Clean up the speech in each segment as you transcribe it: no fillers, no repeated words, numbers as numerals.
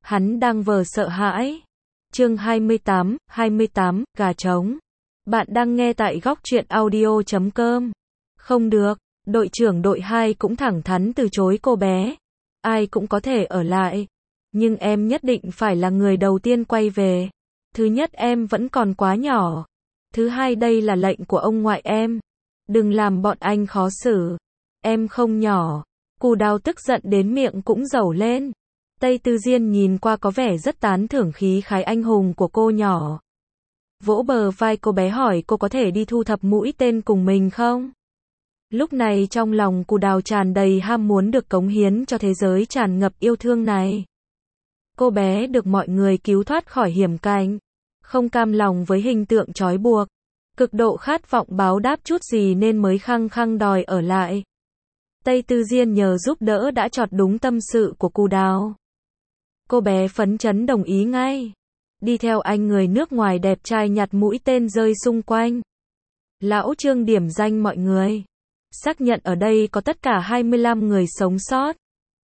Hắn đang vờ sợ hãi. Chương 28, gà trống. Bạn đang nghe tại góc truyện audio.com. Không được, đội trưởng đội 2 cũng thẳng thắn từ chối cô bé. Ai cũng có thể ở lại. Nhưng em nhất định phải là người đầu tiên quay về. Thứ nhất, em vẫn còn quá nhỏ. Thứ hai, đây là lệnh của ông ngoại em. Đừng làm bọn anh khó xử. Em không nhỏ. Cù Đào tức giận đến miệng cũng dẩu lên. Tây Tư Diên nhìn qua có vẻ rất tán thưởng khí khái anh hùng của cô nhỏ. Vỗ bờ vai cô bé hỏi cô có thể đi thu thập mũi tên cùng mình không? Lúc này trong lòng Cù Đào tràn đầy ham muốn được cống hiến cho thế giới tràn ngập yêu thương này. Cô bé được mọi người cứu thoát khỏi hiểm cảnh, không cam lòng với hình tượng trói buộc, cực độ khát vọng báo đáp chút gì nên mới khăng khăng đòi ở lại. Tây Tư Diên nhờ giúp đỡ đã chọt đúng tâm sự của Cù Đào. Cô bé phấn chấn đồng ý ngay. Đi theo anh người nước ngoài đẹp trai nhặt mũi tên rơi xung quanh. Lão Trương điểm danh mọi người. Xác nhận ở đây có tất cả 25 người sống sót.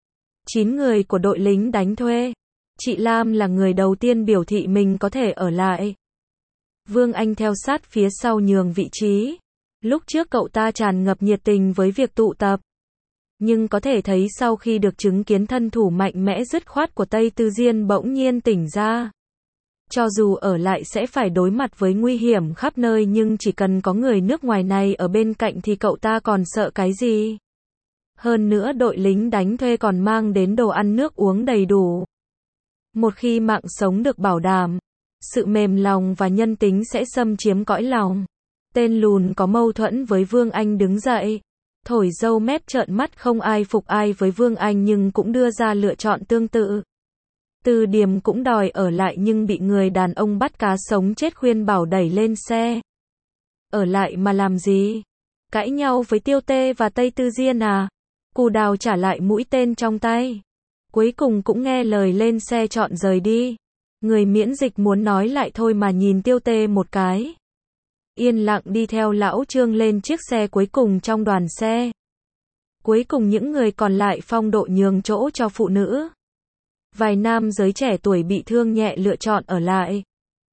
9 người của đội lính đánh thuê. Chị Lam là người đầu tiên biểu thị mình có thể ở lại. Vương Anh theo sát phía sau nhường vị trí. Lúc trước cậu ta tràn ngập nhiệt tình với việc tụ tập. Nhưng có thể thấy sau khi được chứng kiến thân thủ mạnh mẽ dứt khoát của Tây Tư Diên bỗng nhiên tỉnh ra. Cho dù ở lại sẽ phải đối mặt với nguy hiểm khắp nơi nhưng chỉ cần có người nước ngoài này ở bên cạnh thì cậu ta còn sợ cái gì. Hơn nữa đội lính đánh thuê còn mang đến đồ ăn nước uống đầy đủ. Một khi mạng sống được bảo đảm, sự mềm lòng và nhân tính sẽ xâm chiếm cõi lòng. Tên lùn có mâu thuẫn với Vương Anh đứng dậy. Thổi dâu mép trợn mắt không ai phục ai với Vương Anh nhưng cũng đưa ra lựa chọn tương tự. Từ Điềm cũng đòi ở lại nhưng bị người đàn ông bắt cá sống chết khuyên bảo đẩy lên xe. Ở lại mà làm gì? Cãi nhau với Tiêu Tê và Tây Tư Diên à? Cù Đào trả lại mũi tên trong tay. Cuối cùng cũng nghe lời lên xe chọn rời đi. Người miễn dịch muốn nói lại thôi mà nhìn Tiêu Tê một cái. Yên lặng đi theo lão Trương lên chiếc xe cuối cùng trong đoàn xe. Cuối cùng những người còn lại phong độ nhường chỗ cho phụ nữ. Vài nam giới trẻ tuổi bị thương nhẹ lựa chọn ở lại.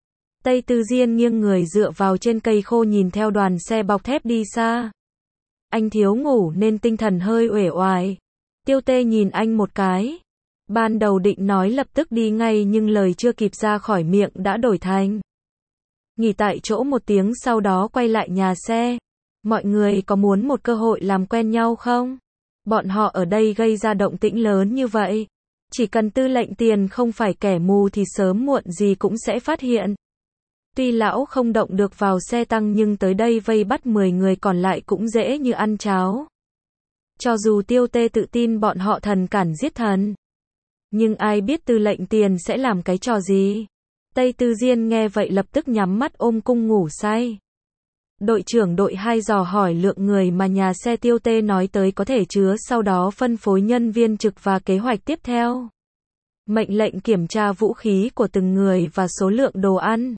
Tây Tư Diên nghiêng người dựa vào trên cây khô nhìn theo đoàn xe bọc thép đi xa. Anh thiếu ngủ nên tinh thần hơi uể oải. Tiêu Tê nhìn anh một cái. Ban đầu định nói lập tức đi ngay nhưng lời chưa kịp ra khỏi miệng đã đổi thành nghỉ tại chỗ một tiếng sau đó quay lại nhà xe. Mọi người có muốn một cơ hội làm quen nhau không? Bọn họ ở đây gây ra động tĩnh lớn như vậy. Chỉ cần Tư lệnh Tiền không phải kẻ mù thì sớm muộn gì cũng sẽ phát hiện. Tuy lão không động được vào xe tăng nhưng tới đây vây bắt 10 người còn lại cũng dễ như ăn cháo. Cho dù Tiêu Tê tự tin bọn họ thần cản giết thần. Nhưng ai biết Tư lệnh Tiền sẽ làm cái trò gì? Tây Tư Diên nghe vậy lập tức nhắm mắt ôm cung ngủ say. Đội trưởng đội 2 dò hỏi lượng người mà nhà xe Tiêu Tê nói tới có thể chứa, sau đó phân phối nhân viên trực và kế hoạch tiếp theo. Mệnh lệnh kiểm tra vũ khí của từng người và số lượng đồ ăn.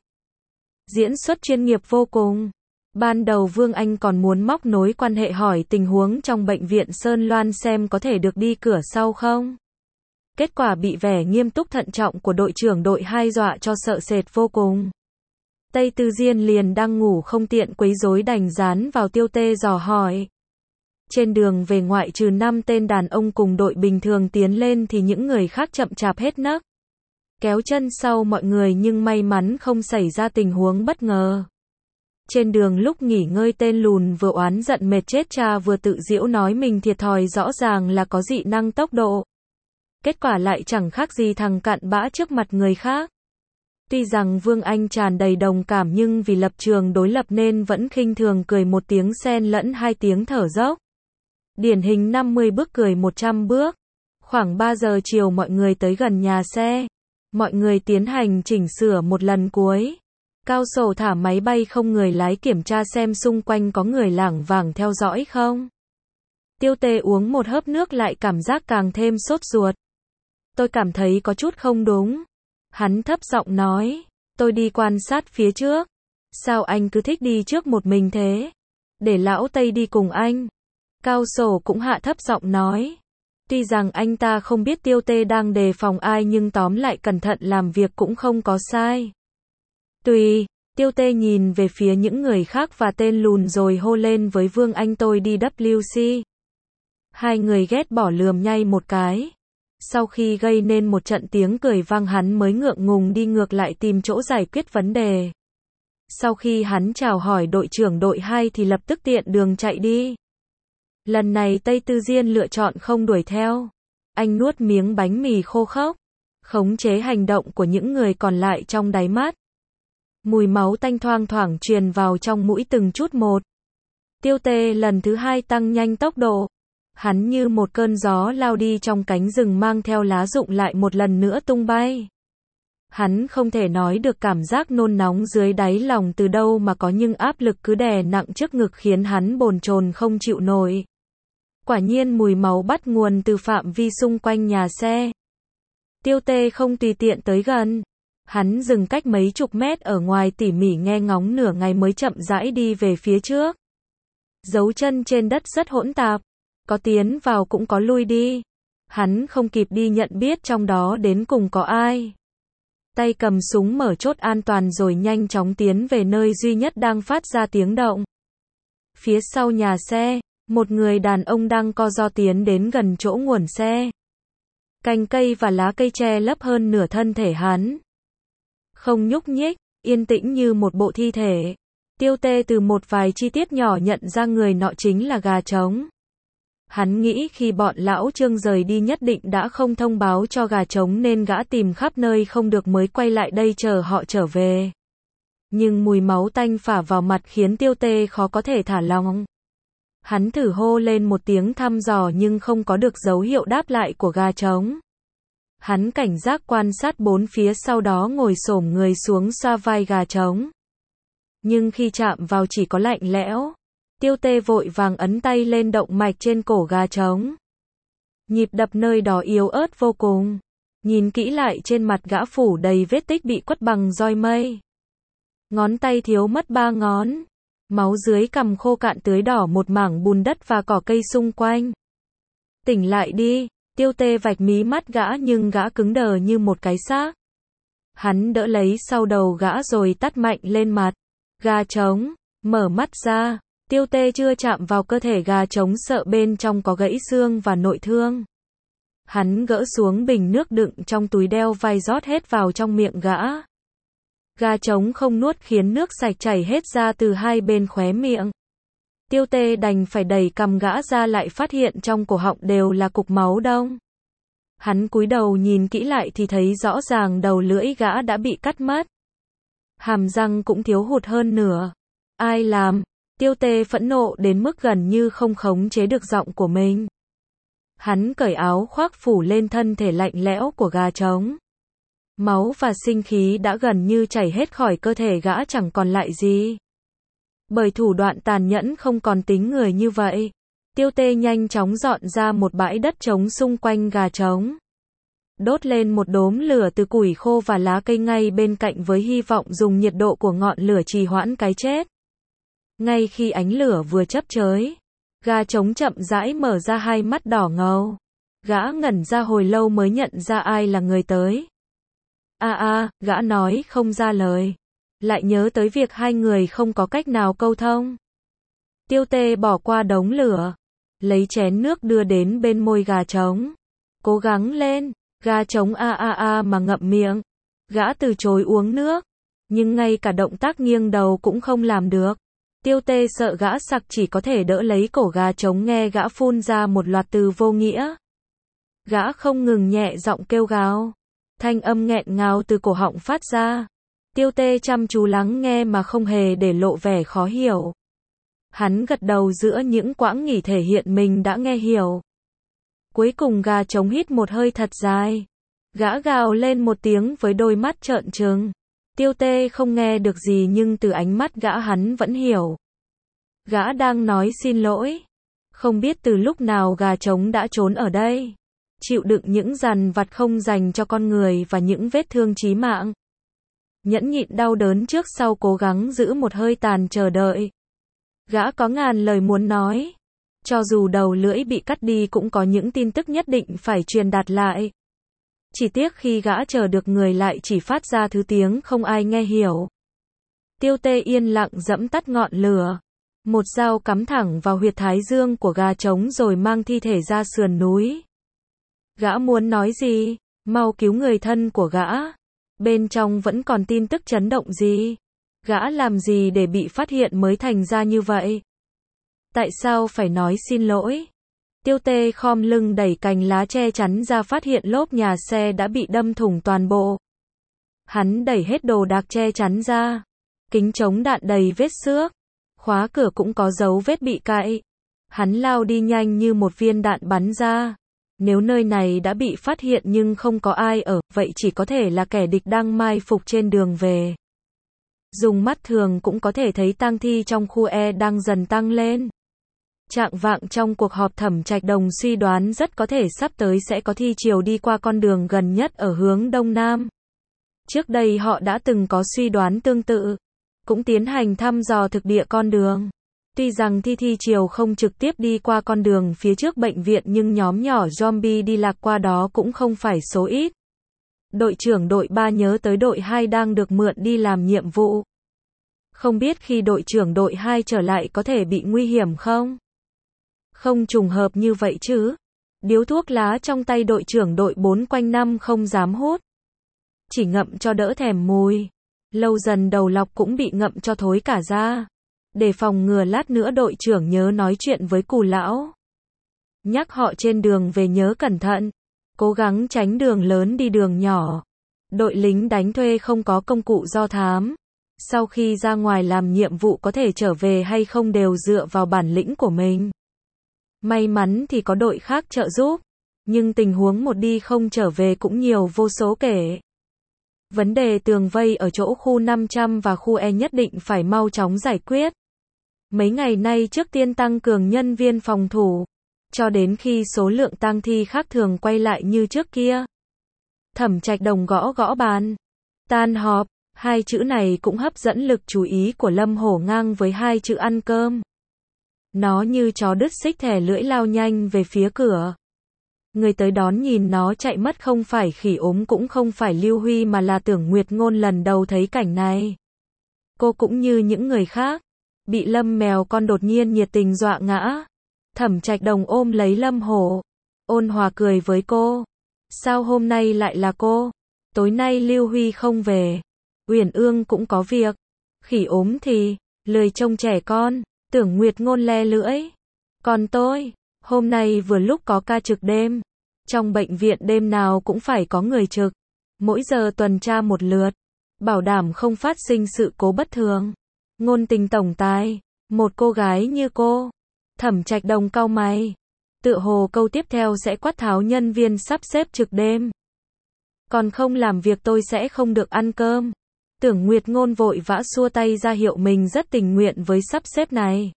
Diễn xuất chuyên nghiệp vô cùng. Ban đầu Vương Anh còn muốn móc nối quan hệ hỏi tình huống trong bệnh viện Sơn Loan xem có thể được đi cửa sau không. Kết quả bị vẻ nghiêm túc thận trọng của đội trưởng đội 2 dọa cho sợ sệt vô cùng. Tây Tư Diên liền đang ngủ không tiện quấy rối đành dán vào Tiêu Tê dò hỏi. Trên đường về ngoại trừ 5 tên đàn ông cùng đội bình thường tiến lên thì những người khác chậm chạp hết nấc. Kéo chân sau mọi người nhưng may mắn không xảy ra tình huống bất ngờ. Trên đường lúc nghỉ ngơi tên lùn vừa oán giận mệt chết cha vừa tự giễu nói mình thiệt thòi rõ ràng là có dị năng tốc độ. Kết quả lại chẳng khác gì thằng cặn bã trước mặt người khác. Tuy rằng Vương Anh tràn đầy đồng cảm nhưng vì lập trường đối lập nên vẫn khinh thường cười một tiếng xen lẫn 2 tiếng thở dốc. Điển hình 50 bước cười 100 bước. Khoảng 3 giờ chiều mọi người tới gần nhà xe. Mọi người tiến hành chỉnh sửa một lần cuối. Cao sổ thả máy bay không người lái kiểm tra xem xung quanh có người lảng vảng theo dõi không. Tiêu Tê uống một hớp nước lại cảm giác càng thêm sốt ruột. Tôi cảm thấy có chút không đúng. Hắn thấp giọng nói. Tôi đi quan sát phía trước. Sao anh cứ thích đi trước một mình thế? Để lão Tây đi cùng anh. Cao sổ cũng hạ thấp giọng nói. Tuy rằng anh ta không biết Tiêu Tê đang đề phòng ai nhưng tóm lại cẩn thận làm việc cũng không có sai. Tiêu Tê nhìn về phía những người khác và tên lùn rồi hô lên với Vương Anh tôi đi WC. Hai người ghét bỏ lườm nhay một cái. Sau khi gây nên một trận tiếng cười vang hắn mới ngượng ngùng đi ngược lại tìm chỗ giải quyết vấn đề. Sau khi hắn chào hỏi đội trưởng đội 2 thì lập tức tiện đường chạy đi. Lần này Tây Tư Diên lựa chọn không đuổi theo. Anh nuốt miếng bánh mì khô khốc, khống chế hành động của những người còn lại trong đáy mắt. Mùi máu tanh thoang thoảng truyền vào trong mũi từng chút một. Tiêu Tê lần thứ 2 tăng nhanh tốc độ. Hắn như một cơn gió lao đi trong cánh rừng mang theo lá rụng lại một lần nữa tung bay. Hắn không thể nói được cảm giác nôn nóng dưới đáy lòng từ đâu mà có nhưng áp lực cứ đè nặng trước ngực khiến hắn bồn chồn không chịu nổi. Quả nhiên mùi máu bắt nguồn từ phạm vi xung quanh nhà xe. Tiêu Tê không tùy tiện tới gần. Hắn dừng cách mấy chục mét ở ngoài tỉ mỉ nghe ngóng nửa ngày mới chậm rãi đi về phía trước. Dấu chân trên đất rất hỗn tạp. Có tiến vào cũng có lui đi. Hắn không kịp đi nhận biết trong đó đến cùng có ai. Tay cầm súng mở chốt an toàn rồi nhanh chóng tiến về nơi duy nhất đang phát ra tiếng động. Phía sau nhà xe, một người đàn ông đang co ro tiến đến gần chỗ nguồn xe. Cành cây và lá cây che lấp hơn nửa thân thể hắn. Không nhúc nhích, yên tĩnh như một bộ thi thể. Tiêu Tê từ một vài chi tiết nhỏ nhận ra người nọ chính là gà trống. Hắn nghĩ khi bọn lão Trương rời đi nhất định đã không thông báo cho gà trống nên gã tìm khắp nơi không được mới quay lại đây chờ họ trở về. Nhưng mùi máu tanh phả vào mặt khiến Tiêu Tê khó có thể thả lỏng. Hắn thử hô lên một tiếng thăm dò nhưng không có được dấu hiệu đáp lại của gà trống. Hắn cảnh giác quan sát bốn phía sau đó ngồi xổm người xuống xoa vai gà trống. Nhưng khi chạm vào chỉ có lạnh lẽo. Tiêu Tê vội vàng ấn tay lên động mạch trên cổ gà trống. Nhịp đập nơi đó yếu ớt vô cùng. Nhìn kỹ lại trên mặt gã phủ đầy vết tích bị quất bằng roi mây. Ngón tay thiếu mất 3 ngón. Máu dưới cằm khô cạn tưới đỏ một mảng bùn đất và cỏ cây xung quanh. Tỉnh lại đi, Tiêu Tê vạch mí mắt gã nhưng gã cứng đờ như một cái xác. Hắn đỡ lấy sau đầu gã rồi tát mạnh lên mặt. Gà trống, mở mắt ra. Tiêu Tê chưa chạm vào cơ thể gà trống sợ bên trong có gãy xương và nội thương. Hắn gỡ xuống bình nước đựng trong túi đeo vai rót hết vào trong miệng gã. Gà trống không nuốt khiến nước sạch chảy hết ra từ hai bên khóe miệng. Tiêu Tê đành phải đẩy cằm gã ra lại phát hiện trong cổ họng đều là cục máu đông. Hắn cúi đầu nhìn kỹ lại thì thấy rõ ràng đầu lưỡi gã đã bị cắt mất. Hàm răng cũng thiếu hụt hơn nửa. Ai làm? Tiêu Tê phẫn nộ đến mức gần như không khống chế được giọng của mình. Hắn cởi áo khoác phủ lên thân thể lạnh lẽo của gà trống. Máu và sinh khí đã gần như chảy hết khỏi cơ thể gã chẳng còn lại gì. Bởi thủ đoạn tàn nhẫn không còn tính người như vậy. Tiêu Tê nhanh chóng dọn ra một bãi đất trống xung quanh gà trống. Đốt lên một đốm lửa từ củi khô và lá cây ngay bên cạnh với hy vọng dùng nhiệt độ của ngọn lửa trì hoãn cái chết. Ngay khi ánh lửa vừa chớp chới, gà trống chậm rãi mở ra hai mắt đỏ ngầu. Gã ngẩn ra hồi lâu mới nhận ra ai là người tới. Gã nói không ra lời. Lại nhớ tới việc hai người không có cách nào câu thông. Tiêu Tê bỏ qua đống lửa, lấy chén nước đưa đến bên môi gà trống. Cố gắng lên, gà trống mà ngậm miệng. Gã từ chối uống nước, nhưng ngay cả động tác nghiêng đầu cũng không làm được. Tiêu Tê sợ gã sặc chỉ có thể đỡ lấy cổ gà trống nghe gã phun ra một loạt từ vô nghĩa. Gã không ngừng nhẹ giọng kêu gào. Thanh âm nghẹn ngào từ cổ họng phát ra. Tiêu Tê chăm chú lắng nghe mà không hề để lộ vẻ khó hiểu. Hắn gật đầu giữa những quãng nghỉ thể hiện mình đã nghe hiểu. Cuối cùng gà trống hít một hơi thật dài. Gã gào lên một tiếng với đôi mắt trợn trừng. Tiêu Tê không nghe được gì nhưng từ ánh mắt gã hắn vẫn hiểu. Gã đang nói xin lỗi. Không biết từ lúc nào gà trống đã trốn ở đây. Chịu đựng những dằn vặt không dành cho con người và những vết thương chí mạng. Nhẫn nhịn đau đớn trước sau cố gắng giữ một hơi tàn chờ đợi. Gã có ngàn lời muốn nói. Cho dù đầu lưỡi bị cắt đi cũng có những tin tức nhất định phải truyền đạt lại. Chỉ tiếc khi gã chờ được người lại chỉ phát ra thứ tiếng không ai nghe hiểu. Tiêu Tê yên lặng dẫm tắt ngọn lửa. Một dao cắm thẳng vào huyệt thái dương của gà trống rồi mang thi thể ra sườn núi. Gã muốn nói gì? Mau cứu người thân của gã. Bên trong vẫn còn tin tức chấn động gì? Gã làm gì để bị phát hiện mới thành ra như vậy? Tại sao phải nói xin lỗi? Tiêu Tê khom lưng đẩy cành lá che chắn ra phát hiện lốp nhà xe đã bị đâm thủng toàn bộ. Hắn đẩy hết đồ đạc che chắn ra. Kính chống đạn đầy vết xước. Khóa cửa cũng có dấu vết bị cạy. Hắn lao đi nhanh như một viên đạn bắn ra. Nếu nơi này đã bị phát hiện nhưng không có ai ở, vậy chỉ có thể là kẻ địch đang mai phục trên đường về. Dùng mắt thường cũng có thể thấy tang thi trong khu E đang dần tăng lên. Chạng vạng trong cuộc họp Thẩm Trạch Đồng suy đoán rất có thể sắp tới sẽ có thi triều đi qua con đường gần nhất ở hướng Đông Nam. Trước đây họ đã từng có suy đoán tương tự, cũng tiến hành thăm dò thực địa con đường. Tuy rằng thi triều không trực tiếp đi qua con đường phía trước bệnh viện nhưng nhóm nhỏ zombie đi lạc qua đó cũng không phải số ít. Đội trưởng đội 3 nhớ tới đội 2 đang được mượn đi làm nhiệm vụ. Không biết khi đội trưởng đội 2 trở lại có thể bị nguy hiểm không? Không trùng hợp như vậy chứ. Điếu thuốc lá trong tay đội trưởng đội 4 quanh năm không dám hút. Chỉ ngậm cho đỡ thèm mùi. Lâu dần đầu lọc cũng bị ngậm cho thối cả ra. Để phòng ngừa lát nữa đội trưởng nhớ nói chuyện với Cù lão. Nhắc họ trên đường về nhớ cẩn thận. Cố gắng tránh đường lớn đi đường nhỏ. Đội lính đánh thuê không có công cụ do thám. Sau khi ra ngoài làm nhiệm vụ có thể trở về hay không đều dựa vào bản lĩnh của mình. May mắn thì có đội khác trợ giúp. Nhưng tình huống một đi không trở về cũng nhiều vô số kể. Vấn đề tường vây ở chỗ khu 500 và khu E nhất định phải mau chóng giải quyết. Mấy ngày nay trước tiên tăng cường nhân viên phòng thủ. Cho đến khi số lượng tang thi khác thường quay lại như trước kia. Thẩm Trạch Đồng gõ gõ bàn. Tan họp. Hai chữ này cũng hấp dẫn lực chú ý của Lâm Hổ ngang với hai chữ ăn cơm. Nó như chó đứt xích thẻ lưỡi lao nhanh về phía cửa. Người tới đón nhìn nó chạy mất không phải Khỉ Ốm cũng không phải Lưu Huy mà là Tưởng Nguyệt Ngôn lần đầu thấy cảnh này. Cô cũng như những người khác. Bị Lâm mèo con đột nhiên nhiệt tình dọa ngã. Thẩm Trạch Đồng ôm lấy Lâm Hổ. Ôn hòa cười với cô. Sao hôm nay lại là cô? Tối nay Lưu Huy không về. Uyển Ương cũng có việc. Khỉ Ốm thì lười trông trẻ con. Tưởng Nguyệt Ngôn le lưỡi. Còn tôi, hôm nay vừa lúc có ca trực đêm. Trong bệnh viện đêm nào cũng phải có người trực. Mỗi giờ tuần tra một lượt. Bảo đảm không phát sinh sự cố bất thường. Ngôn tình tổng tài. Một cô gái như cô. Thẩm Trạch Đồng cau mày. Tựa hồ câu tiếp theo sẽ quát tháo nhân viên sắp xếp trực đêm. Còn không làm việc tôi sẽ không được ăn cơm. Tưởng Nguyệt Ngôn vội vã xua tay ra hiệu mình rất tình nguyện với sắp xếp này.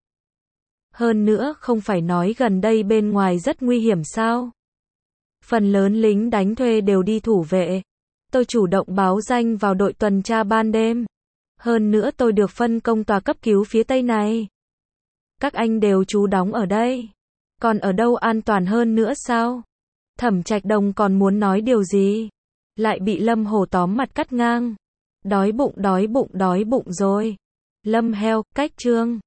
Hơn nữa không phải nói gần đây bên ngoài rất nguy hiểm sao? Phần lớn lính đánh thuê đều đi thủ vệ. Tôi chủ động báo danh vào đội tuần tra ban đêm. Hơn nữa tôi được phân công tòa cấp cứu phía tây này. Các anh đều trú đóng ở đây. Còn ở đâu an toàn hơn nữa sao? Thẩm Trạch Đồng còn muốn nói điều gì? Lại bị Lâm Hổ tóm mặt cắt ngang. Đói bụng rồi. Lâm heo, cách chương.